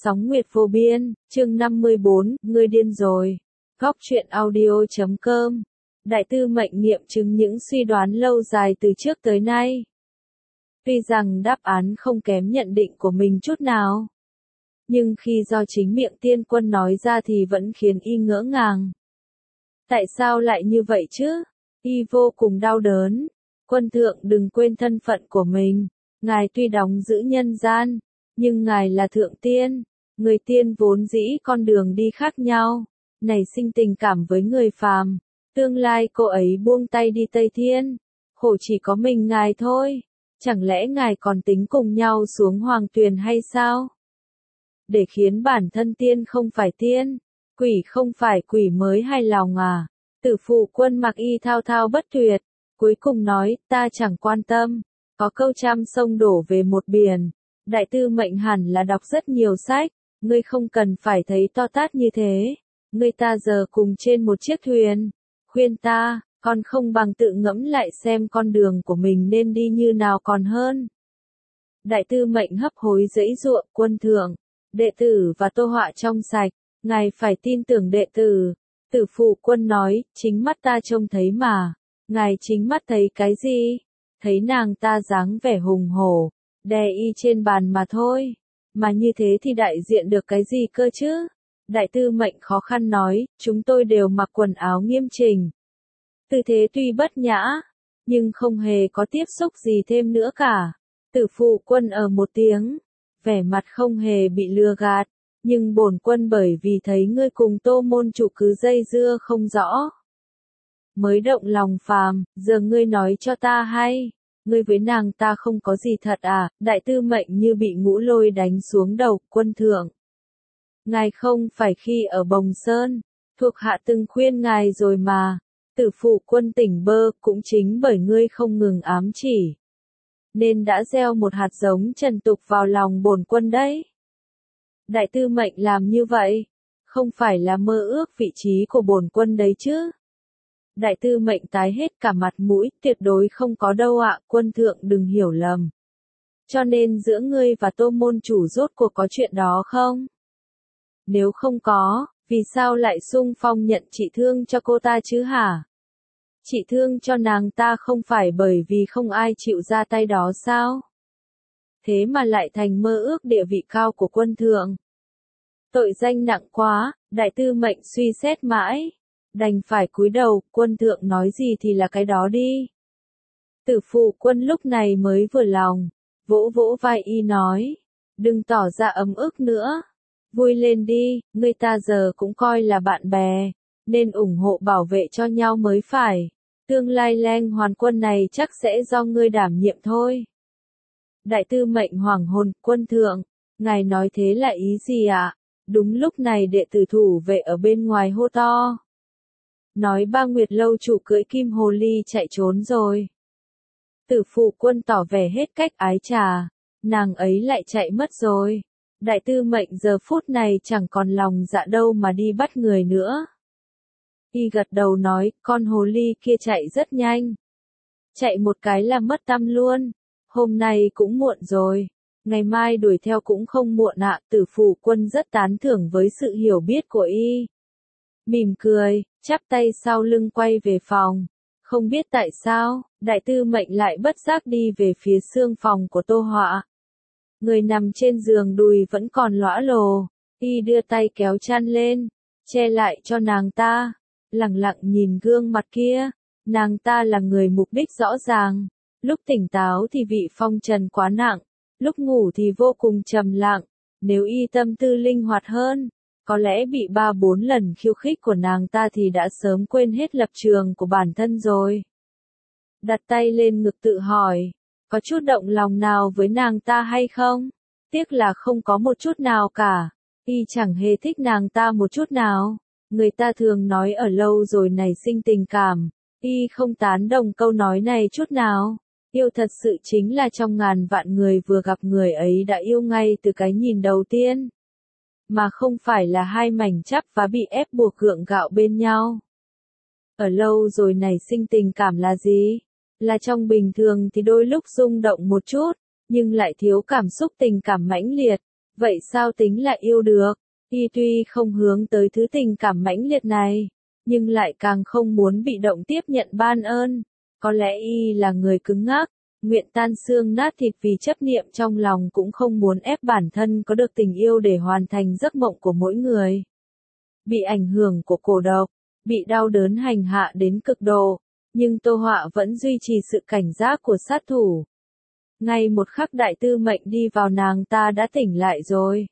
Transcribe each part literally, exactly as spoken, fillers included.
Sóng Nguyệt Vô Biên, chương năm mươi bốn, ngươi điên rồi. Góc truyện audio chấm com. Đại tư mệnh nghiệm chứng những suy đoán lâu dài từ trước tới nay. Tuy rằng đáp án không kém nhận định của mình chút nào, nhưng khi do chính miệng Tiên Quân nói ra thì vẫn khiến y ngỡ ngàng. Tại sao lại như vậy chứ? Y vô cùng đau đớn. Quân thượng đừng quên thân phận của mình. Ngài tuy đóng giữ nhân gian, nhưng ngài là thượng tiên. Người tiên vốn dĩ con đường đi khác nhau, nảy sinh tình cảm với người phàm. Tương lai cô ấy buông tay đi Tây Thiên, khổ chỉ có mình ngài thôi. Chẳng lẽ ngài còn tính cùng nhau xuống hoàng tuyền hay sao? Để khiến bản thân tiên không phải tiên, quỷ không phải quỷ mới hài lòng à? Tử Phụ Quân Mặc Y thao thao bất tuyệt, cuối cùng nói, ta chẳng quan tâm. Có câu trăm sông đổ về một biển. Đại tư mệnh hẳn là đọc rất nhiều sách, ngươi không cần phải thấy to tát như thế. Ngươi ta giờ cùng trên một chiếc thuyền. Khuyên ta, còn không bằng tự ngẫm lại xem con đường của mình nên đi như nào còn hơn. Đại tư mệnh hấp hối giãy giụa, quân thượng, đệ tử và tô họa trong sạch, ngài phải tin tưởng đệ tử. Tử Phụ Quân nói, chính mắt ta trông thấy mà. Ngài chính mắt thấy cái gì? Thấy nàng ta dáng vẻ hùng hổ, đè y trên bàn mà thôi. Mà như thế thì đại diện được cái gì cơ chứ? Đại tư mệnh khó khăn nói, chúng tôi đều mặc quần áo nghiêm chỉnh. Tư thế tuy bất nhã, nhưng không hề có tiếp xúc gì thêm nữa cả. Tử Phụ Quân ở một tiếng, vẻ mặt không hề bị lừa gạt. Nhưng bổn quân bởi vì thấy ngươi cùng Tô môn chủ cứ dây dưa không rõ, mới động lòng phàm, giờ ngươi nói cho ta hay, ngươi với nàng ta không có gì thật à? Đại tư mệnh như bị ngũ lôi đánh xuống đầu. Quân thượng, ngài không phải khi ở Bồng Sơn, thuộc hạ từng khuyên ngài rồi mà. Tử Phụ Quân tỉnh bơ, cũng chính bởi ngươi không ngừng ám chỉ, nên đã gieo một hạt giống trần tục vào lòng bổn quân đấy. Đại tư mệnh làm như vậy, không phải là mơ ước vị trí của bổn quân đấy chứ? Đại tư mệnh tái hết cả mặt mũi, tuyệt đối không có đâu ạ, quân thượng đừng hiểu lầm. Cho nên giữa ngươi và Tô môn chủ rốt cuộc có chuyện đó không? Nếu không có, vì sao lại xung phong nhận trị thương cho cô ta chứ hả? Trị thương cho nàng ta không phải bởi vì không ai chịu ra tay đó sao? Thế mà lại thành mơ ước địa vị cao của quân thượng. Tội danh nặng quá, đại tư mệnh suy xét mãi, đành phải cúi đầu. Quân thượng nói gì thì là cái đó đi. Tử Phụ Quân lúc này mới vừa lòng, vỗ vỗ vai y nói, đừng tỏ ra ấm ức nữa, vui lên đi, người ta giờ cũng coi là bạn bè, nên ủng hộ bảo vệ cho nhau mới phải. Tương lai Leng Hoàn Quân này chắc sẽ do ngươi đảm nhiệm thôi. Đại tư mệnh hoảng hồn, quân thượng, ngài nói thế là ý gì ạ? À? Đúng lúc này đệ tử thủ vệ ở bên ngoài hô to, nói Ba Nguyệt lâu chủ cưỡi kim hồ ly chạy trốn rồi. Tử Phụ Quân tỏ vẻ hết cách ái trà, nàng ấy lại chạy mất rồi. Đại tư mệnh giờ phút này chẳng còn lòng dạ đâu mà đi bắt người nữa. Y gật đầu nói, con hồ ly kia chạy rất nhanh. Chạy một cái là mất tăm luôn. Hôm nay cũng muộn rồi, ngày mai đuổi theo cũng không muộn ạ. Tử Phụ Quân rất tán thưởng với sự hiểu biết của y. Mỉm cười, chắp tay sau lưng quay về phòng. Không biết tại sao, đại tư mệnh lại bất giác đi về phía xương phòng của Tô họa. Người nằm trên giường đùi vẫn còn lõa lồ, y đưa tay kéo chăn lên, che lại cho nàng ta, lặng lặng nhìn gương mặt kia. Nàng ta là người mục đích rõ ràng. Lúc tỉnh táo thì vị phong trần quá nặng, lúc ngủ thì vô cùng trầm lặng. Nếu y tâm tư linh hoạt hơn, có lẽ bị ba bốn lần khiêu khích của nàng ta thì đã sớm quên hết lập trường của bản thân rồi. Đặt tay lên ngực tự hỏi, có chút động lòng nào với nàng ta hay không? Tiếc là không có một chút nào cả. Y chẳng hề thích nàng ta một chút nào. Người ta thường nói ở lâu rồi nảy sinh tình cảm. Y không tán đồng câu nói này chút nào. Yêu thật sự chính là trong ngàn vạn người vừa gặp người ấy đã yêu ngay từ cái nhìn đầu tiên. Mà không phải là hai mảnh chắp và bị ép buộc gượng gạo bên nhau. Ở lâu rồi nảy sinh tình cảm là gì? Là trong bình thường thì đôi lúc rung động một chút, nhưng lại thiếu cảm xúc tình cảm mãnh liệt. Vậy sao tính là yêu được? Y tuy không hướng tới thứ tình cảm mãnh liệt này, nhưng lại càng không muốn bị động tiếp nhận ban ơn. Có lẽ Y là người cứng ngắc, nguyện tan xương nát thịt vì chấp niệm trong lòng, cũng không muốn ép bản thân có được tình yêu để hoàn thành giấc mộng của mỗi người. Bị ảnh hưởng của cổ độc, bị đau đớn hành hạ đến cực độ, nhưng Tô Họa vẫn duy trì sự cảnh giác của sát thủ. Ngay một khắc Đại Tư Mệnh đi vào, nàng ta đã tỉnh lại rồi.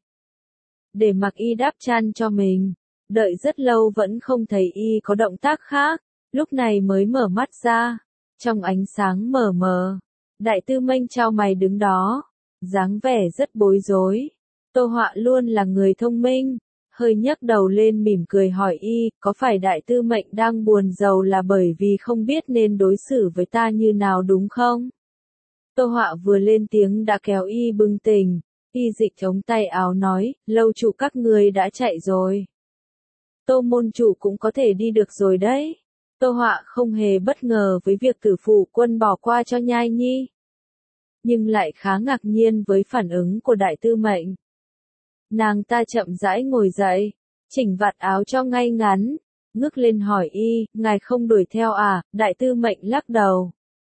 Để mặc Y đắp chăn cho mình, đợi rất lâu vẫn không thấy Y có động tác khác, lúc này mới mở mắt ra. Trong ánh sáng mờ mờ, Đại Tư Mệnh chau mày đứng đó, dáng vẻ rất bối rối. Tô Họa luôn là người thông minh, hơi nhấc đầu lên mỉm cười hỏi Y, có phải Đại Tư Mệnh đang buồn rầu là bởi vì không biết nên đối xử với ta như nào đúng không? Tô Họa vừa lên tiếng đã kéo Y bừng tỉnh. Y dịch chống tay áo nói, lâu chủ các người đã chạy rồi. Tô môn chủ cũng có thể đi được rồi đấy. Tô Họa không hề bất ngờ với việc Tử Phụ Quân bỏ qua cho Nhai Nhi, nhưng lại khá ngạc nhiên với phản ứng của Đại Tư Mệnh. Nàng ta chậm rãi ngồi dậy, chỉnh vạt áo cho ngay ngắn, ngước lên hỏi Y, ngài không đuổi theo à? Đại Tư Mệnh lắc đầu.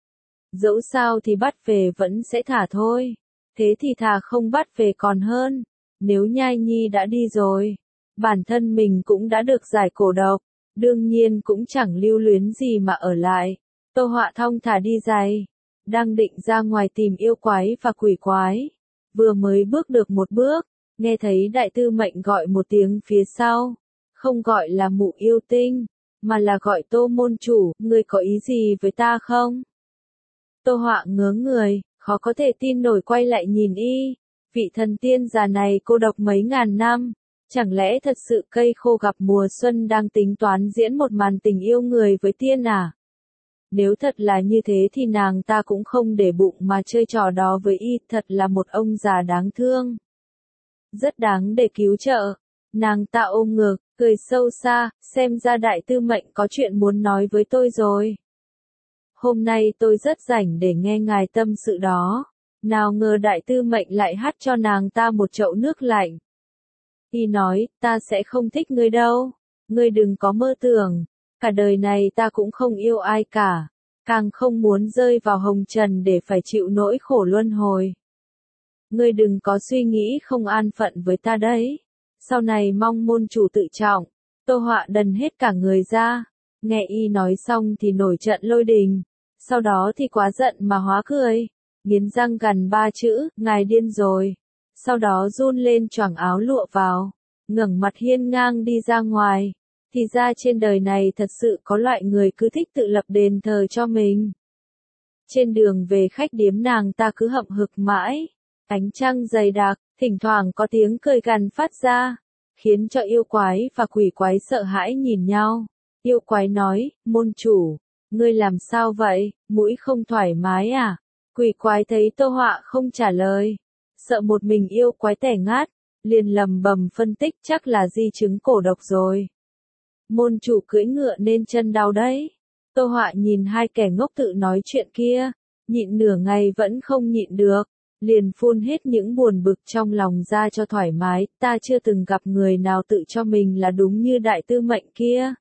Dẫu sao thì bắt về vẫn sẽ thả thôi. Thế thì thà không bắt về còn hơn. Nếu Nhai Nhi đã đi rồi, bản thân mình cũng đã được giải cổ độc, đương nhiên cũng chẳng lưu luyến gì mà ở lại. Tô Họa thong thả đi giày, đang định ra ngoài tìm yêu quái và quỷ quái. Vừa mới bước được một bước, nghe thấy Đại Tư Mệnh gọi một tiếng phía sau. Không gọi là mụ yêu tinh, mà là gọi Tô môn chủ, ngươi có ý gì với ta không? Tô Họa ngớ người, khó có thể tin nổi quay lại nhìn Y. Vị thần tiên già này cô độc mấy ngàn năm, chẳng lẽ thật sự cây khô gặp mùa xuân đang tính toán diễn một màn tình yêu người với tiên à? Nếu thật là như thế thì nàng ta cũng không để bụng mà chơi trò đó với Y, thật là một ông già đáng thương. Rất đáng để cứu trợ. Nàng ta ôm ngực, cười sâu xa, xem ra Đại Tư Mệnh có chuyện muốn nói với tôi rồi. Hôm nay tôi rất rảnh để nghe ngài tâm sự đó. Nào ngờ Đại Tư Mệnh lại hắt cho nàng ta một chậu nước lạnh. Y nói, ta sẽ không thích ngươi đâu. Ngươi đừng có mơ tưởng. Cả đời này ta cũng không yêu ai cả. Càng không muốn rơi vào hồng trần để phải chịu nỗi khổ luân hồi. Ngươi đừng có suy nghĩ không an phận với ta đấy. Sau này mong môn chủ tự trọng. Tô Họa đần hết cả người ra. Nghe Y nói xong thì nổi trận lôi đình. Sau đó thì quá giận mà hóa cười. Nghiến răng gằn ba chữ, ngài điên rồi. Sau đó run lên choàng áo lụa vào. Ngẩng mặt hiên ngang đi ra ngoài. Thì ra trên đời này thật sự có loại người cứ thích tự lập đền thờ cho mình. Trên đường về khách điếm nàng ta cứ hậm hực mãi. Ánh trăng dày đặc, thỉnh thoảng có tiếng cười gằn phát ra. Khiến cho yêu quái và quỷ quái sợ hãi nhìn nhau. Yêu quái nói, môn chủ, ngươi làm sao vậy, mũi không thoải mái à? Quỷ quái thấy Tô Họa không trả lời, sợ một mình yêu quái tẻ ngát, liền lầm bầm phân tích chắc là di chứng cổ độc rồi. Môn chủ cưỡi ngựa nên chân đau đấy. Tô Họa nhìn hai kẻ ngốc tự nói chuyện kia, nhịn nửa ngày vẫn không nhịn được, liền phun hết những buồn bực trong lòng ra cho thoải mái. Ta chưa từng gặp người nào tự cho mình là đúng như Đại Tư Mệnh kia.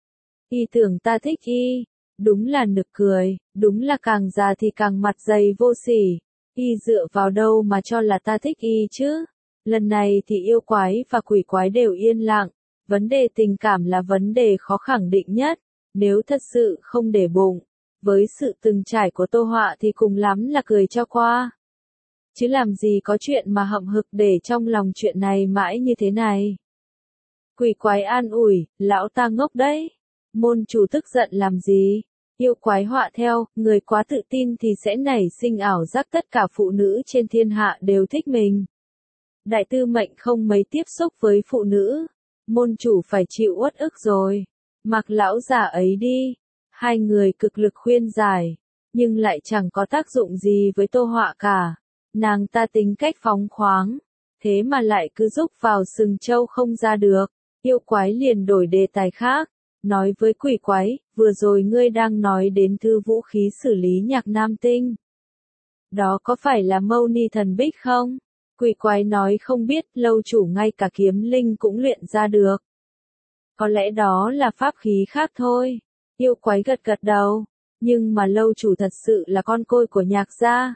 Y tưởng ta thích Y, đúng là nực cười, đúng là càng già thì càng mặt dày vô sỉ. Y dựa vào đâu mà cho là ta thích Y chứ? Lần này thì yêu quái và quỷ quái đều yên lặng. Vấn đề tình cảm là vấn đề khó khẳng định nhất. Nếu thật sự không để bụng, với sự từng trải của Tô Họa thì cùng lắm là cười cho qua. Chứ làm gì có chuyện mà hậm hực để trong lòng chuyện này mãi như thế này. Quỷ quái an ủi, lão ta ngốc đấy. Môn chủ tức giận làm gì? Yêu quái họa theo, người quá tự tin thì sẽ nảy sinh ảo giác tất cả phụ nữ trên thiên hạ đều thích mình. Đại Tư Mệnh không mấy tiếp xúc với phụ nữ. Môn chủ phải chịu uất ức rồi. Mặc lão già ấy đi. Hai người cực lực khuyên giải, nhưng lại chẳng có tác dụng gì với Tô Họa cả. Nàng ta tính cách phóng khoáng, thế mà lại cứ rúc vào sừng trâu không ra được. Yêu quái liền đổi đề tài khác, nói với quỷ quái, vừa rồi ngươi đang nói đến thư vũ khí xử lý nhạc nam tinh. Đó có phải là Mâu Ni Thần Bích không? Quỷ quái nói không biết, lâu chủ ngay cả kiếm linh cũng luyện ra được. Có lẽ đó là pháp khí khác thôi. Yêu quái gật gật đầu, nhưng mà lâu chủ thật sự là con côi của Nhạc gia.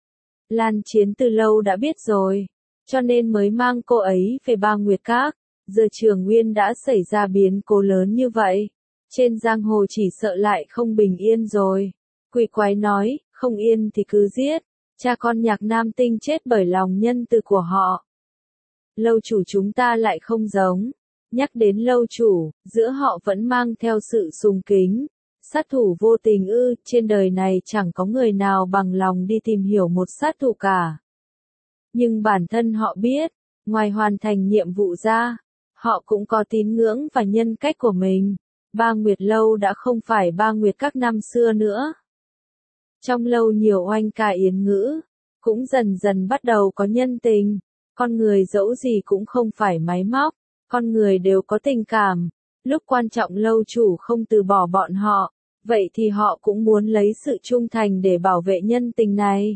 Lan Chiến từ lâu đã biết rồi, cho nên mới mang cô ấy về Ba Nguyệt Các. Giờ Trường Nguyên đã xảy ra biến cố lớn như vậy, trên giang hồ chỉ sợ lại không bình yên rồi. Quỷ quái nói, không yên thì cứ giết, cha con Nhạc Nam Tinh chết bởi lòng nhân từ của họ. Lâu chủ chúng ta lại không giống. Nhắc đến lâu chủ, giữa họ vẫn mang theo sự sùng kính. Sát thủ vô tình ư, trên đời này chẳng có người nào bằng lòng đi tìm hiểu một sát thủ cả. Nhưng bản thân họ biết, ngoài hoàn thành nhiệm vụ ra, họ cũng có tín ngưỡng và nhân cách của mình. Ba Nguyệt Lâu đã không phải Ba Nguyệt Các năm xưa nữa. Trong lâu nhiều oanh ca yến ngữ, cũng dần dần bắt đầu có nhân tình. Con người dẫu gì cũng không phải máy móc, con người đều có tình cảm. Lúc quan trọng lâu chủ không từ bỏ bọn họ, vậy thì họ cũng muốn lấy sự trung thành để bảo vệ nhân tình này.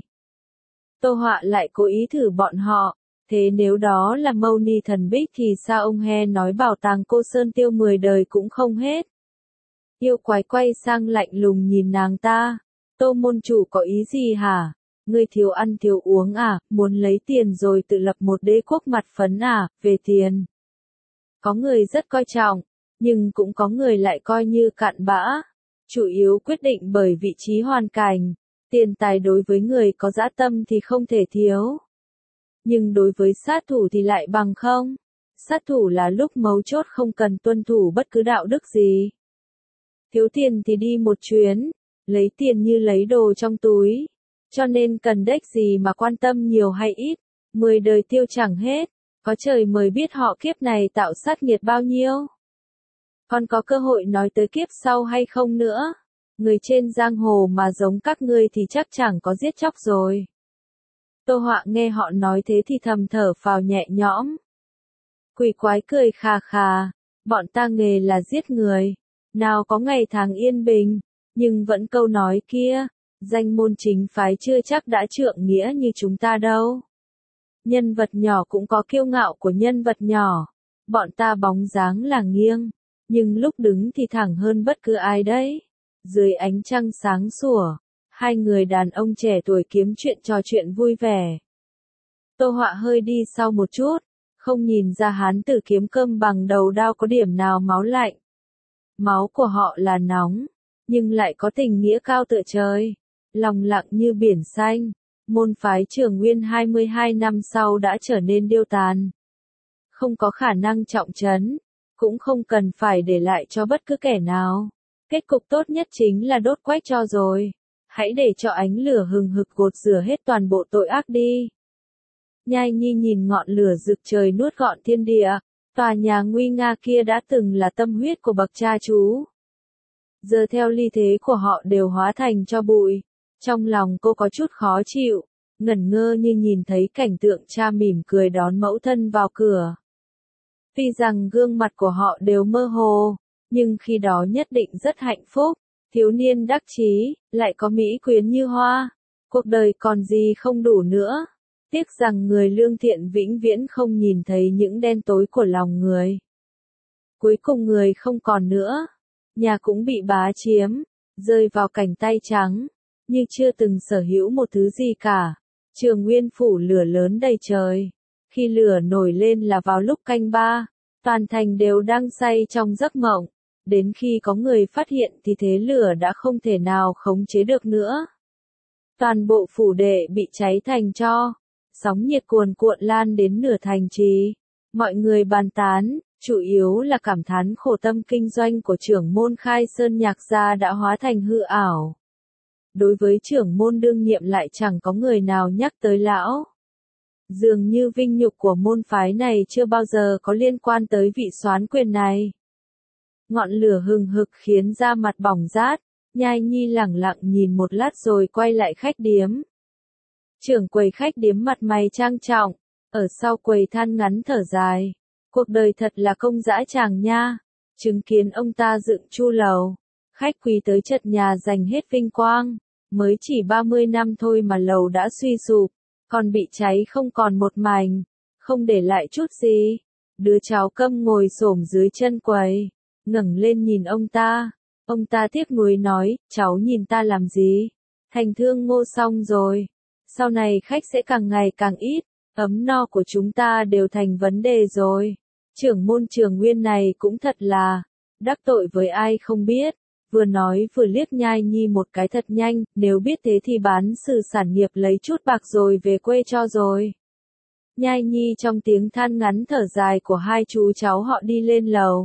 Tô Họa lại cố ý thử bọn họ, thế nếu đó là Mâu Ni Thần Bích thì sao ông He nói bảo tàng Cô Sơn Tiêu mười đời cũng không hết. Yêu quái quay sang lạnh lùng nhìn nàng ta, Tô môn chủ có ý gì hả? Ngươi thiếu ăn thiếu uống à, muốn lấy tiền rồi tự lập một đế quốc mặt phấn à, về tiền. Có người rất coi trọng, nhưng cũng có người lại coi như cặn bã. Chủ yếu quyết định bởi vị trí hoàn cảnh, tiền tài đối với người có dã tâm thì không thể thiếu. Nhưng đối với sát thủ thì lại bằng không. Sát thủ là lúc mấu chốt không cần tuân thủ bất cứ đạo đức gì. Thiếu tiền thì đi một chuyến, lấy tiền như lấy đồ trong túi. Cho nên cần đếch gì mà quan tâm nhiều hay ít, mười đời tiêu chẳng hết, có trời mới biết họ kiếp này tạo sát nghiệt bao nhiêu. Còn có cơ hội nói tới kiếp sau hay không nữa, người trên giang hồ mà giống các ngươi thì chắc chẳng có giết chóc rồi. Tô Họa nghe họ nói thế thì thầm thở phào nhẹ nhõm. Quỷ quái cười khà khà, bọn ta nghề là giết người, nào có ngày tháng yên bình, nhưng vẫn câu nói kia. Danh môn chính phái chưa chắc đã trượng nghĩa như chúng ta đâu. Nhân vật nhỏ cũng có kiêu ngạo của nhân vật nhỏ. Bọn ta bóng dáng là nghiêng, nhưng lúc đứng thì thẳng hơn bất cứ ai đấy. Dưới ánh trăng sáng sủa, hai người đàn ông trẻ tuổi kiếm chuyện trò chuyện vui vẻ. Tô Họa hơi đi sau một chút, không nhìn ra hán tử kiếm cơm bằng đầu đao có điểm nào máu lạnh. Máu của họ là nóng, nhưng lại có tình nghĩa cao tựa trời. Lòng lặng như biển xanh, môn phái Trường Nguyên hai mươi hai năm sau đã trở nên điêu tàn. Không có khả năng trọng trấn, cũng không cần phải để lại cho bất cứ kẻ nào. Kết cục tốt nhất chính là đốt quách cho rồi. Hãy để cho ánh lửa hừng hực gột rửa hết toàn bộ tội ác đi. Nhai Nhi nhìn ngọn lửa rực trời nuốt gọn thiên địa, tòa nhà nguy nga kia đã từng là tâm huyết của bậc cha chú. Giờ theo ly thế của họ đều hóa thành cho bụi. Trong lòng cô có chút khó chịu, ngẩn ngơ như nhìn thấy cảnh tượng cha mỉm cười đón mẫu thân vào cửa. Tuy rằng gương mặt của họ đều mơ hồ, nhưng khi đó nhất định rất hạnh phúc, thiếu niên đắc chí, lại có mỹ quyến như hoa. Cuộc đời còn gì không đủ nữa. Tiếc rằng người lương thiện vĩnh viễn không nhìn thấy những đen tối của lòng người. Cuối cùng người không còn nữa, nhà cũng bị bá chiếm, rơi vào cảnh tay trắng. Như chưa từng sở hữu một thứ gì cả. Trường Nguyên phủ lửa lớn đầy trời. Khi lửa nổi lên là vào lúc canh ba, toàn thành đều đang say trong giấc mộng. Đến khi có người phát hiện thì thế lửa đã không thể nào khống chế được nữa. Toàn bộ phủ đệ bị cháy thành tro. Sóng nhiệt cuồn cuộn lan đến nửa thành trì. Mọi người bàn tán, chủ yếu là cảm thán khổ tâm kinh doanh của trưởng môn Khai Sơn Nhạc gia đã hóa thành hư ảo. Đối với trưởng môn đương nhiệm lại chẳng có người nào nhắc tới lão. Dường như vinh nhục của môn phái này chưa bao giờ có liên quan tới vị soán quyền này. Ngọn lửa hừng hực khiến da mặt bỏng rát, Nhai Nhi lẳng lặng nhìn một lát rồi quay lại khách điếm. Trưởng quầy khách điếm mặt mày trang trọng, ở sau quầy than ngắn thở dài. Cuộc đời thật là công dã tràng nha, chứng kiến ông ta dựng chu lầu. Khách quý tới chật nhà dành hết vinh quang, mới chỉ ba mươi năm thôi mà lầu đã suy sụp, còn bị cháy không còn một mảnh, không để lại chút gì. Đứa cháu Câm ngồi xổm dưới chân quầy, ngẩng lên nhìn ông ta. Ông ta tiếc nuối nói, cháu nhìn ta làm gì? Thành Thương Ngô xong rồi. Sau này khách sẽ càng ngày càng ít, ấm no của chúng ta đều thành vấn đề rồi. Trưởng môn Trường Nguyên này cũng thật là, đắc tội với ai không biết. Vừa nói vừa liếc Nhai Nhi một cái thật nhanh, nếu biết thế thì bán sự sản nghiệp lấy chút bạc rồi về quê cho rồi. Nhai Nhi trong tiếng than ngắn thở dài của hai chú cháu họ đi lên lầu.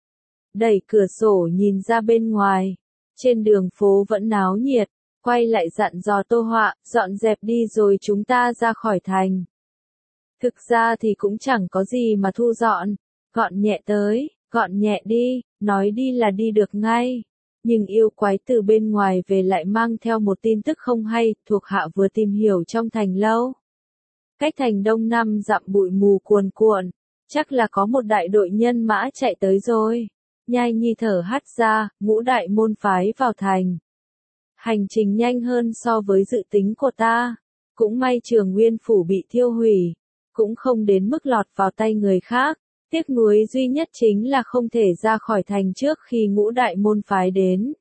Đẩy cửa sổ nhìn ra bên ngoài, trên đường phố vẫn náo nhiệt, quay lại dặn dò Tô Họa, dọn dẹp đi rồi chúng ta ra khỏi thành. Thực ra thì cũng chẳng có gì mà thu dọn, gọn nhẹ tới, gọn nhẹ đi, nói đi là đi được ngay. Nhưng yêu quái từ bên ngoài về lại mang theo một tin tức không hay, thuộc hạ vừa tìm hiểu trong thành lâu. Cách thành đông năm dặm bụi mù cuồn cuộn, chắc là có một đại đội nhân mã chạy tới rồi. Nhai Nhi thở hắt ra, ngũ đại môn phái vào thành. Hành trình nhanh hơn so với dự tính của ta. Cũng may Trường Nguyên phủ bị thiêu hủy, cũng không đến mức lọt vào tay người khác. Tiếc nuối duy nhất chính là không thể ra khỏi thành trước khi ngũ đại môn phái đến.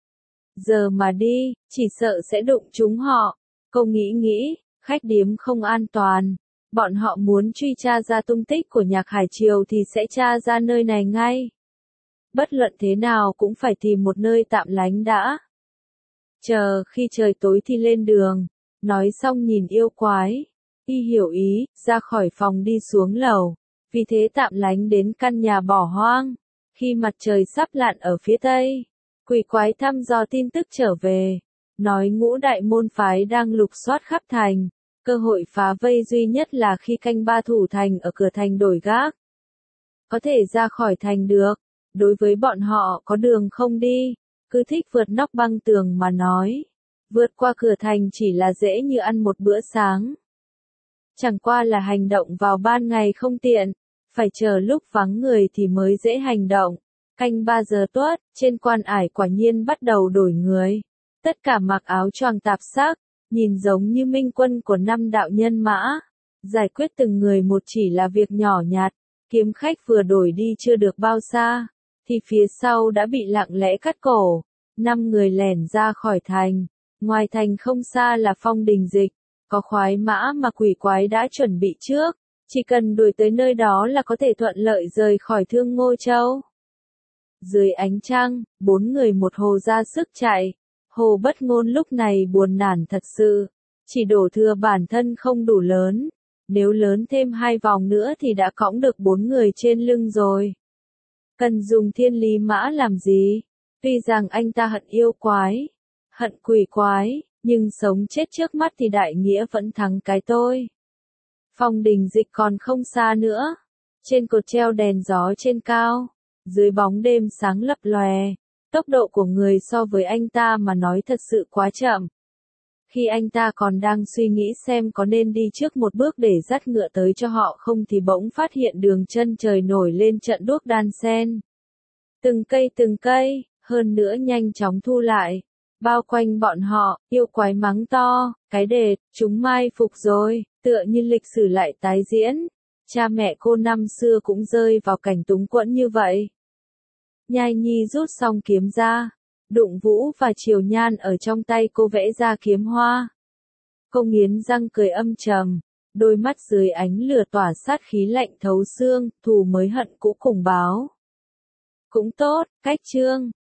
Giờ mà đi, chỉ sợ sẽ đụng chúng họ. Cô nghĩ nghĩ, khách điếm không an toàn. Bọn họ muốn truy tra ra tung tích của Nhạc Hải Triều thì sẽ tra ra nơi này ngay. Bất luận thế nào cũng phải tìm một nơi tạm lánh đã. Chờ khi trời tối thì lên đường. Nói xong nhìn yêu quái. Y hiểu ý, ra khỏi phòng đi xuống lầu. Vì thế tạm lánh đến căn nhà bỏ hoang. Khi mặt trời sắp lặn ở phía tây, quỷ quái thăm dò tin tức trở về. Nói ngũ đại môn phái đang lục soát khắp thành. Cơ hội phá vây duy nhất là khi canh ba thủ thành ở cửa thành đổi gác. Có thể ra khỏi thành được. Đối với bọn họ có đường không đi. Cứ thích vượt nóc băng tường mà nói. Vượt qua cửa thành chỉ là dễ như ăn một bữa sáng. Chẳng qua là hành động vào ban ngày không tiện. Phải chờ lúc vắng người thì mới dễ hành động. Canh ba giờ tuất, trên quan ải quả nhiên bắt đầu đổi người. Tất cả mặc áo choàng tạp sắc, nhìn giống như minh quân của năm đạo nhân mã. Giải quyết từng người một chỉ là việc nhỏ nhặt. Kiếm khách vừa đổi đi chưa được bao xa, thì phía sau đã bị lặng lẽ cắt cổ. Năm người lẻn ra khỏi thành. Ngoài thành không xa là Phong Đình Dịch. Có khoái mã mà quỷ quái đã chuẩn bị trước. Chỉ cần đuổi tới nơi đó là có thể thuận lợi rời khỏi Thương Ngô Châu. Dưới ánh trăng, bốn người một hồ ra sức chạy. Hồ Bất Ngôn lúc này buồn nản thật sự. Chỉ đổ thừa bản thân không đủ lớn. Nếu lớn thêm hai vòng nữa thì đã cõng được bốn người trên lưng rồi. Cần dùng thiên lý mã làm gì? Tuy rằng anh ta hận yêu quái, hận quỷ quái, nhưng sống chết trước mắt thì đại nghĩa vẫn thắng cái tôi. Phong Đình Dịch còn không xa nữa. Trên cột treo đèn gió trên cao, dưới bóng đêm sáng lập lòe, tốc độ của người so với anh ta mà nói thật sự quá chậm. Khi anh ta còn đang suy nghĩ xem có nên đi trước một bước để dắt ngựa tới cho họ không thì bỗng phát hiện đường chân trời nổi lên trận đuốc đan sen. Từng cây từng cây, hơn nữa nhanh chóng thu lại. Bao quanh bọn họ, yêu quái mắng to, cái đệt, chúng mai phục rồi, tựa như lịch sử lại tái diễn. Cha mẹ cô năm xưa cũng rơi vào cảnh túng quẫn như vậy. Nhai Nhi rút xong kiếm ra. Đụng Vũ và Triều Nhan ở trong tay cô vẽ ra kiếm hoa. Cô nghiến răng cười âm trầm, đôi mắt dưới ánh lửa tỏa sát khí lạnh thấu xương, thù mới hận cũ cùng báo. Cũng tốt, cách chương.